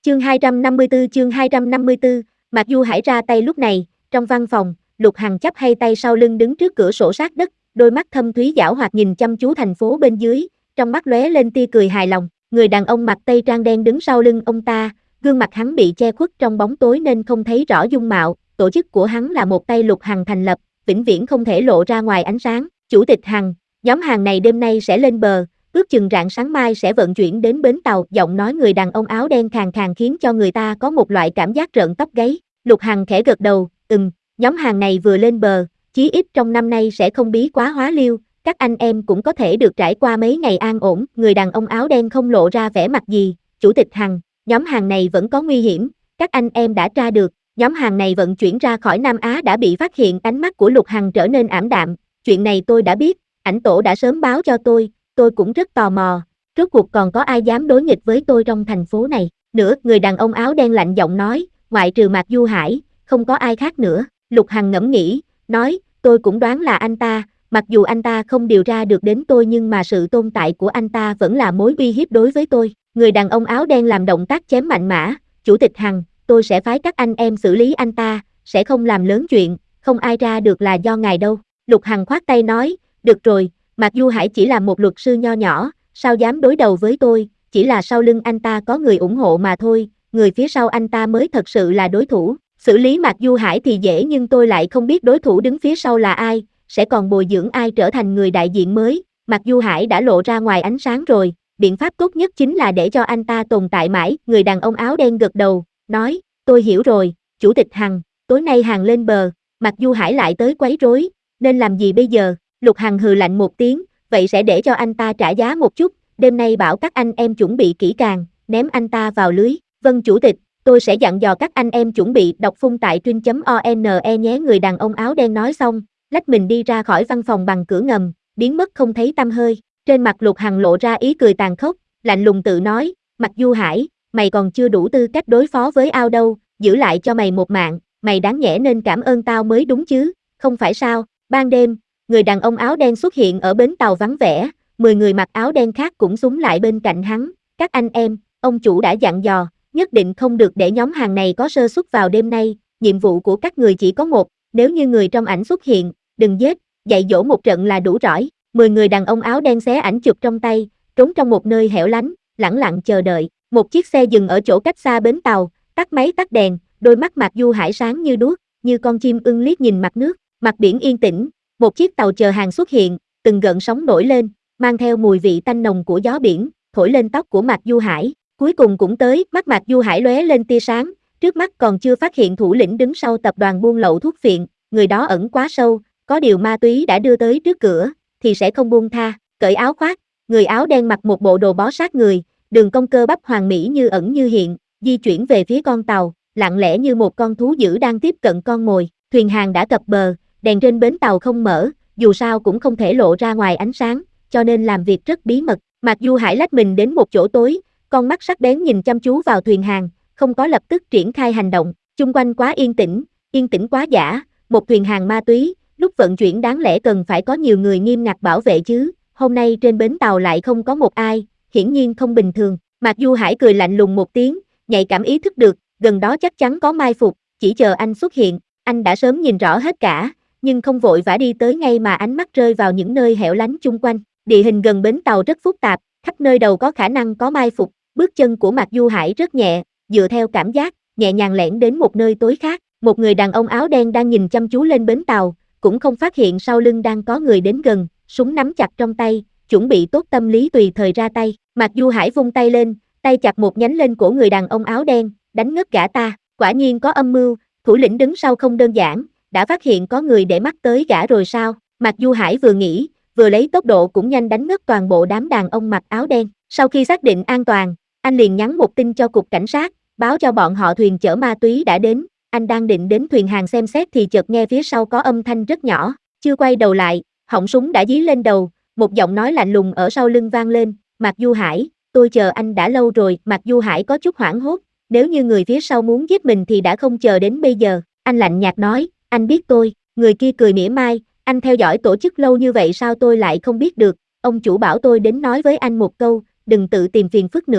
Chương 254, Mạc Du Hải ra tay lúc này, trong văn phòng, Lục Hằng chắp hai tay sau lưng đứng trước cửa sổ sát đất, đôi mắt thâm thúy giảo hoạt nhìn chăm chú thành phố bên dưới, trong mắt lóe lên tia cười hài lòng, người đàn ông mặc tây trang đen đứng sau lưng ông ta, gương mặt hắn bị che khuất trong bóng tối nên không thấy rõ dung mạo, tổ chức của hắn là một tay Lục Hằng thành lập, vĩnh viễn không thể lộ ra ngoài ánh sáng, Chủ tịch Hằng, nhóm hàng này đêm nay sẽ lên bờ. Ước chừng rạng sáng mai sẽ vận chuyển đến bến tàu, giọng nói người đàn ông áo đen khàn khàn khiến cho người ta có một loại cảm giác rợn tóc gáy. Lục Hằng khẽ gật đầu, nhóm hàng này vừa lên bờ, chí ít trong năm nay sẽ không bí quá hóa liêu, các anh em cũng có thể được trải qua mấy ngày an ổn. Người đàn ông áo đen không lộ ra vẻ mặt gì, Chủ tịch Hằng, nhóm hàng này vẫn có nguy hiểm, các anh em đã tra được, nhóm hàng này vận chuyển ra khỏi Nam Á đã bị phát hiện. Ánh mắt của Lục Hằng trở nên ảm đạm, chuyện này tôi đã biết, ảnh tổ đã sớm báo cho tôi cũng rất tò mò, rốt cuộc còn có ai dám đối nghịch với tôi trong thành phố này nữa. Người đàn ông áo đen lạnh giọng nói, ngoại trừ Mạc Du Hải, không có ai khác nữa. Lục Hằng ngẫm nghĩ, nói, tôi cũng đoán là anh ta, mặc dù anh ta không điều tra được đến tôi nhưng mà sự tồn tại của anh ta vẫn là mối uy hiếp đối với tôi. Người đàn ông áo đen làm động tác chém mạnh mã, Chủ tịch Hằng, tôi sẽ phái các anh em xử lý anh ta, sẽ không làm lớn chuyện, không ai ra được là do ngài đâu. Lục Hằng khoát tay nói, được rồi, Mạc Du Hải chỉ là một luật sư nho nhỏ, sao dám đối đầu với tôi, chỉ là sau lưng anh ta có người ủng hộ mà thôi, người phía sau anh ta mới thật sự là đối thủ. Xử lý Mạc Du Hải thì dễ nhưng tôi lại không biết đối thủ đứng phía sau là ai, sẽ còn bồi dưỡng ai trở thành người đại diện mới. Mạc Du Hải đã lộ ra ngoài ánh sáng rồi, biện pháp tốt nhất chính là để cho anh ta tồn tại mãi. Người đàn ông áo đen gật đầu, nói, tôi hiểu rồi, Chủ tịch Hằng, tối nay Hằng lên bờ, Mạc Du Hải lại tới quấy rối, nên làm gì bây giờ? Lục Hằng hừ lạnh một tiếng, vậy sẽ để cho anh ta trả giá một chút, đêm nay bảo các anh em chuẩn bị kỹ càng, ném anh ta vào lưới. Vâng Chủ tịch, tôi sẽ dặn dò các anh em chuẩn bị. Đọc phun tại truyện.one nhé. Người đàn ông áo đen nói xong, lách mình đi ra khỏi văn phòng bằng cửa ngầm, biến mất không thấy tăm hơi. Trên mặt Lục Hằng lộ ra ý cười tàn khốc, lạnh lùng tự nói, Mạc Du Hải, mày còn chưa đủ tư cách đối phó với ao đâu, giữ lại cho mày một mạng, mày đáng nhẽ nên cảm ơn tao mới đúng chứ, không phải sao? Ban đêm, người đàn ông áo đen xuất hiện ở bến tàu vắng vẻ, 10 người mặc áo đen khác cũng xúm lại bên cạnh hắn. Các anh em, ông chủ đã dặn dò, nhất định không được để nhóm hàng này có sơ suất vào đêm nay, nhiệm vụ của các người chỉ có một, nếu như người trong ảnh xuất hiện, đừng giết, dạy dỗ một trận là đủ rỏi. 10 người đàn ông áo đen xé ảnh chụp trong tay, trốn trong một nơi hẻo lánh, lẳng lặng chờ đợi. Một chiếc xe dừng ở chỗ cách xa bến tàu, tắt máy tắt đèn, đôi mắt Mạc Du Hải sáng như đuốc, như con chim ưng liếc nhìn mặt nước. Mặt biển yên tĩnh, một chiếc tàu chở hàng xuất hiện, từng gợn sóng nổi lên, mang theo mùi vị tanh nồng của gió biển, thổi lên tóc của Mạc Du Hải. Cuối cùng cũng tới, mắt Mạc Du Hải lóe lên tia sáng, trước mắt còn chưa phát hiện thủ lĩnh đứng sau tập đoàn buôn lậu thuốc phiện, người đó ẩn quá sâu, có điều ma túy đã đưa tới trước cửa, thì sẽ không buông tha. Cởi áo khoác, người áo đen mặc một bộ đồ bó sát người, đường cong cơ bắp hoàn mỹ như ẩn như hiện, di chuyển về phía con tàu, lặng lẽ như một con thú dữ đang tiếp cận con mồi. Thuyền hàng đã cập bờ, đèn trên bến tàu không mở, dù sao cũng không thể lộ ra ngoài ánh sáng, cho nên làm việc rất bí mật. Mạc Du Hải lách mình đến một chỗ tối, con mắt sắc bén nhìn chăm chú vào thuyền hàng, không có lập tức triển khai hành động. Chung quanh quá yên tĩnh quá giả, một thuyền hàng ma túy, lúc vận chuyển đáng lẽ cần phải có nhiều người nghiêm ngặt bảo vệ chứ, hôm nay trên bến tàu lại không có một ai, hiển nhiên không bình thường. Mạc Du Hải cười lạnh lùng một tiếng, nhạy cảm ý thức được, gần đó chắc chắn có mai phục, chỉ chờ anh xuất hiện. Anh đã sớm nhìn rõ hết cả, nhưng không vội vã đi tới ngay mà ánh mắt rơi vào những nơi hẻo lánh chung quanh. Địa hình gần bến tàu rất phức tạp, khắp nơi đầu có khả năng có mai phục. Bước chân của Mạc Du Hải rất nhẹ, dựa theo cảm giác, nhẹ nhàng lẻn đến một nơi tối khác. Một người đàn ông áo đen đang nhìn chăm chú lên bến tàu, cũng không phát hiện sau lưng đang có người đến gần, súng nắm chặt trong tay, chuẩn bị tốt tâm lý tùy thời ra tay. Mạc Du Hải vung tay lên, tay chặt một nhánh lên cổ người đàn ông áo đen, đánh ngất gã ta. Quả nhiên có âm mưu, thủ lĩnh đứng sau không đơn giản, đã phát hiện có người để mắt tới gã rồi sao? Mạc Du Hải vừa nghĩ, vừa lấy tốc độ cũng nhanh đánh ngất toàn bộ đám đàn ông mặc áo đen. Sau khi xác định an toàn, anh liền nhắn một tin cho cục cảnh sát, báo cho bọn họ thuyền chở ma túy đã đến. Anh đang định đến thuyền hàng xem xét thì chợt nghe phía sau có âm thanh rất nhỏ, chưa quay đầu lại, họng súng đã dí lên đầu, một giọng nói lạnh lùng ở sau lưng vang lên, Mạc Du Hải, tôi chờ anh đã lâu rồi. Mạc Du Hải có chút hoảng hốt, nếu như người phía sau muốn giết mình thì đã không chờ đến bây giờ. Anh lạnh nhạt nói, anh biết tôi. Người kia cười mỉa mai, anh theo dõi tổ chức lâu như vậy sao tôi lại không biết được, ông chủ bảo tôi đến nói với anh một câu, đừng tự tìm phiền phức nữa.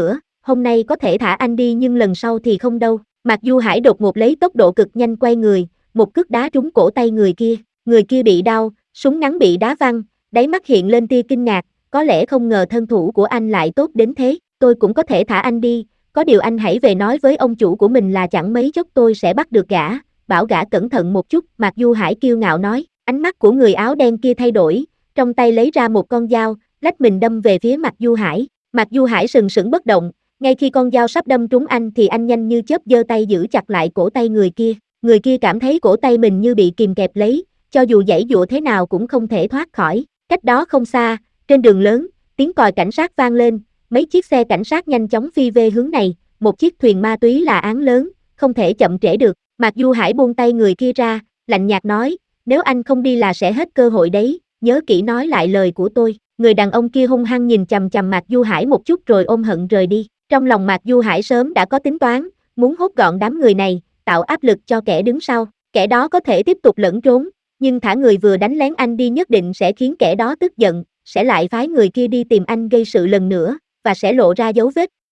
hôm nay có thể thả anh đi nhưng lần sau thì không đâu. Mạc Du Hải đột ngột lấy tốc độ cực nhanh quay người, một cước đá trúng cổ tay người kia bị đau, súng ngắn bị đá văng, đáy mắt hiện lên tia kinh ngạc, có lẽ không ngờ thân thủ của anh lại tốt đến thế, tôi cũng có thể thả anh đi, có điều anh hãy về nói với ông chủ của mình là chẳng mấy chốc tôi sẽ bắt được gã, bảo gã cẩn thận một chút, Mạc Du Hải kiêu ngạo nói, ánh mắt của người áo đen kia thay đổi, trong tay lấy ra một con dao, lách mình đâm về phía Mạc Du Hải. Mạc Du Hải sừng sững bất động, ngay khi con dao sắp đâm trúng anh thì anh nhanh như chớp giơ tay giữ chặt lại cổ tay người kia cảm thấy cổ tay mình như bị kìm kẹp lấy, cho dù giãy giụa thế nào cũng không thể thoát khỏi. Cách đó không xa, trên đường lớn, tiếng còi cảnh sát vang lên, mấy chiếc xe cảnh sát nhanh chóng phi về hướng này, một chiếc thuyền ma túy là án lớn, không thể chậm trễ được. Mạc Du Hải buông tay người kia ra, lạnh nhạt nói, nếu anh không đi là sẽ hết cơ hội đấy, nhớ kỹ nói lại lời của tôi. Người đàn ông kia hung hăng nhìn chằm chằm Mạc Du Hải một chút rồi ôm hận rời đi. Trong lòng Mạc Du Hải sớm đã có tính toán, muốn hốt gọn đám người này, tạo áp lực cho kẻ đứng sau. Kẻ đó có thể tiếp tục lẫn trốn, nhưng thả người vừa đánh lén anh đi nhất định sẽ khiến kẻ đó tức giận, sẽ lại phái người kia đi tìm anh gây sự lần nữa, và sẽ lộ ra dấu vết